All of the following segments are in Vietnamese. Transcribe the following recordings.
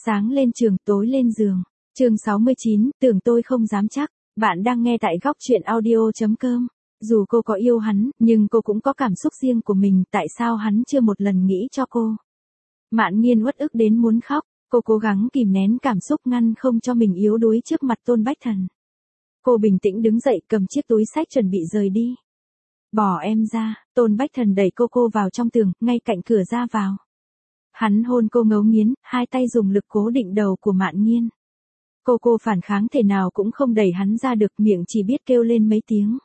Sáng lên trường, tối lên giường. Chương 69, tưởng tôi không dám chắc. Bạn đang nghe tại góc truyện audio.com. Dù cô có yêu hắn, nhưng cô cũng có cảm xúc riêng của mình, tại sao hắn chưa một lần nghĩ cho cô. Mạn Nghiên uất ức đến muốn khóc, cô cố gắng kìm nén cảm xúc ngăn không cho mình yếu đuối trước mặt Tôn Bách Thần. Cô bình tĩnh đứng dậy cầm chiếc túi xách chuẩn bị rời đi. Bỏ em ra, Tôn Bách Thần đẩy cô vào trong tường, ngay cạnh cửa ra vào. Hắn hôn cô ngấu nghiến, hai tay dùng lực cố định đầu của Mạn Nghiên. Cô phản kháng thể nào cũng không đẩy hắn ra được, miệng chỉ biết kêu lên mấy tiếng.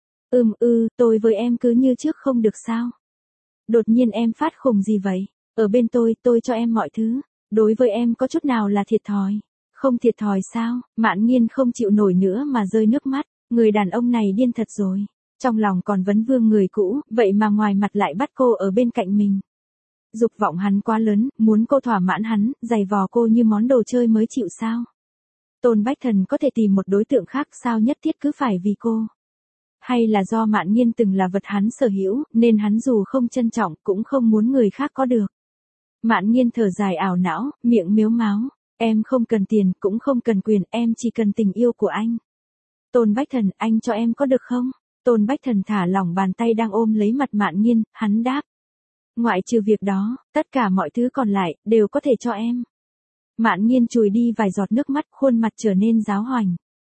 Tôi với em cứ như trước không được sao? Đột nhiên em phát khùng gì vậy? Ở bên tôi cho em mọi thứ. Đối với em có chút nào là thiệt thòi? Không thiệt thòi sao? Mạn Nghiên không chịu nổi nữa mà rơi nước mắt. Người đàn ông này điên thật rồi. Trong lòng còn vấn vương người cũ, vậy mà ngoài mặt lại bắt cô ở bên cạnh mình. Dục vọng hắn quá lớn, muốn cô thỏa mãn hắn, giày vò cô như món đồ chơi mới chịu sao? Tôn Bách Thần có thể tìm một đối tượng khác, sao nhất thiết cứ phải vì cô? Hay là do Mạn Nghiên từng là vật hắn sở hữu, nên hắn dù không trân trọng cũng không muốn người khác có được. Mạn Nghiên thở dài ảo não, miệng mếu máo. Em không cần tiền, cũng không cần quyền, em chỉ cần tình yêu của anh. Tôn Bách Thần, anh cho em có được không? Tôn Bách Thần thả lỏng bàn tay đang ôm lấy mặt Mạn Nghiên, hắn đáp. Ngoại trừ việc đó, tất cả mọi thứ còn lại, đều có thể cho em. Mạn Nghiên chùi đi vài giọt nước mắt, khuôn mặt trở nên giáo hoành.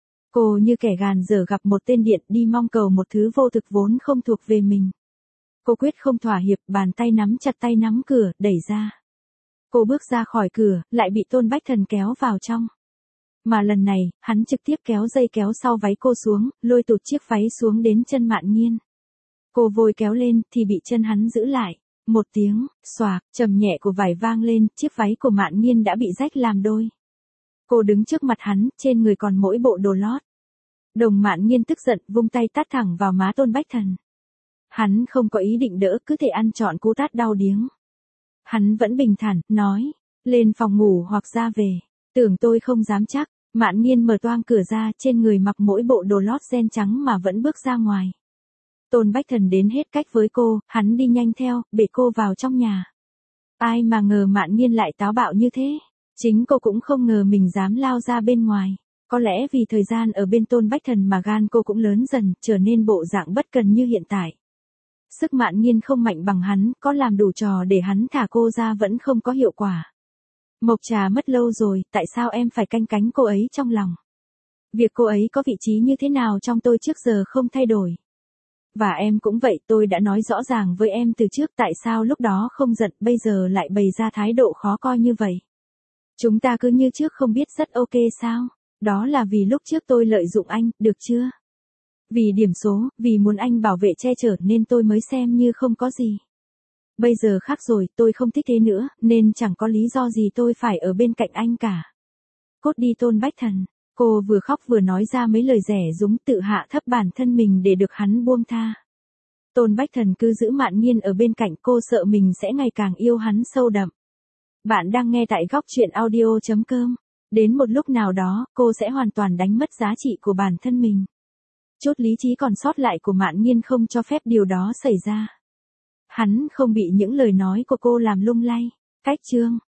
Cô như kẻ gàn dở gặp một tên điên đi mong cầu một thứ vô thực vốn không thuộc về mình. Cô quyết không thỏa hiệp, bàn tay nắm chặt tay nắm cửa, đẩy ra. Cô bước ra khỏi cửa, lại bị Tôn Bách Thần kéo vào trong. Mà lần này, hắn trực tiếp kéo dây kéo sau váy cô xuống, lôi tụt chiếc váy xuống đến chân Mạn Nghiên. Cô vội kéo lên, thì bị chân hắn giữ lại. Một tiếng, xoạc, trầm nhẹ của vải vang lên, chiếc váy của Mạn Nghiên đã bị rách làm đôi. Cô đứng trước mặt hắn, trên người còn mỗi bộ đồ lót. Đồng Mạn Nghiên tức giận, vung tay tát thẳng vào má Tôn Bách Thần. Hắn không có ý định đỡ, cứ thể ăn trọn cú tát đau điếng. Hắn vẫn bình thản, nói, lên phòng ngủ hoặc ra về. Tưởng tôi không dám chắc. Mạn Nghiên mở toang cửa ra, trên người mặc mỗi bộ đồ lót ren trắng mà vẫn bước ra ngoài. Tôn Bách Thần đến hết cách với cô, hắn đi nhanh theo, bế cô vào trong nhà. Ai mà ngờ Mạn Nghiên lại táo bạo như thế. Chính cô cũng không ngờ mình dám lao ra bên ngoài. Có lẽ vì thời gian ở bên Tôn Bách Thần mà gan cô cũng lớn dần, trở nên bộ dạng bất cần như hiện tại. Sức Mạn Nghiên không mạnh bằng hắn, có làm đủ trò để hắn thả cô ra vẫn không có hiệu quả. Mộc Trà mất lâu rồi, tại sao em phải canh cánh cô ấy trong lòng? Việc cô ấy có vị trí như thế nào trong tôi trước giờ không thay đổi. Và em cũng vậy, tôi đã nói rõ ràng với em từ trước, tại sao lúc đó không giận, bây giờ lại bày ra thái độ khó coi như vậy. Chúng ta cứ như trước không biết rất ok sao? Đó là vì lúc trước tôi lợi dụng anh, được chưa? Vì điểm số, vì muốn anh bảo vệ che chở nên tôi mới xem như không có gì. Bây giờ khác rồi, tôi không thích thế nữa, nên chẳng có lý do gì tôi phải ở bên cạnh anh cả. Cốt đi Tôn Bách Thần. Cô vừa khóc vừa nói ra mấy lời rẻ rúng, tự hạ thấp bản thân mình để được hắn buông tha. Tôn Bách Thần cứ giữ Mạn Nghiên ở bên cạnh, cô sợ mình sẽ ngày càng yêu hắn sâu đậm. Bạn đang nghe tại góc truyện audio.com. Đến một lúc nào đó, cô sẽ hoàn toàn đánh mất giá trị của bản thân mình. Chút lý trí còn sót lại của Mạn Nghiên không cho phép điều đó xảy ra. Hắn không bị những lời nói của cô làm lung lay. Cách chương.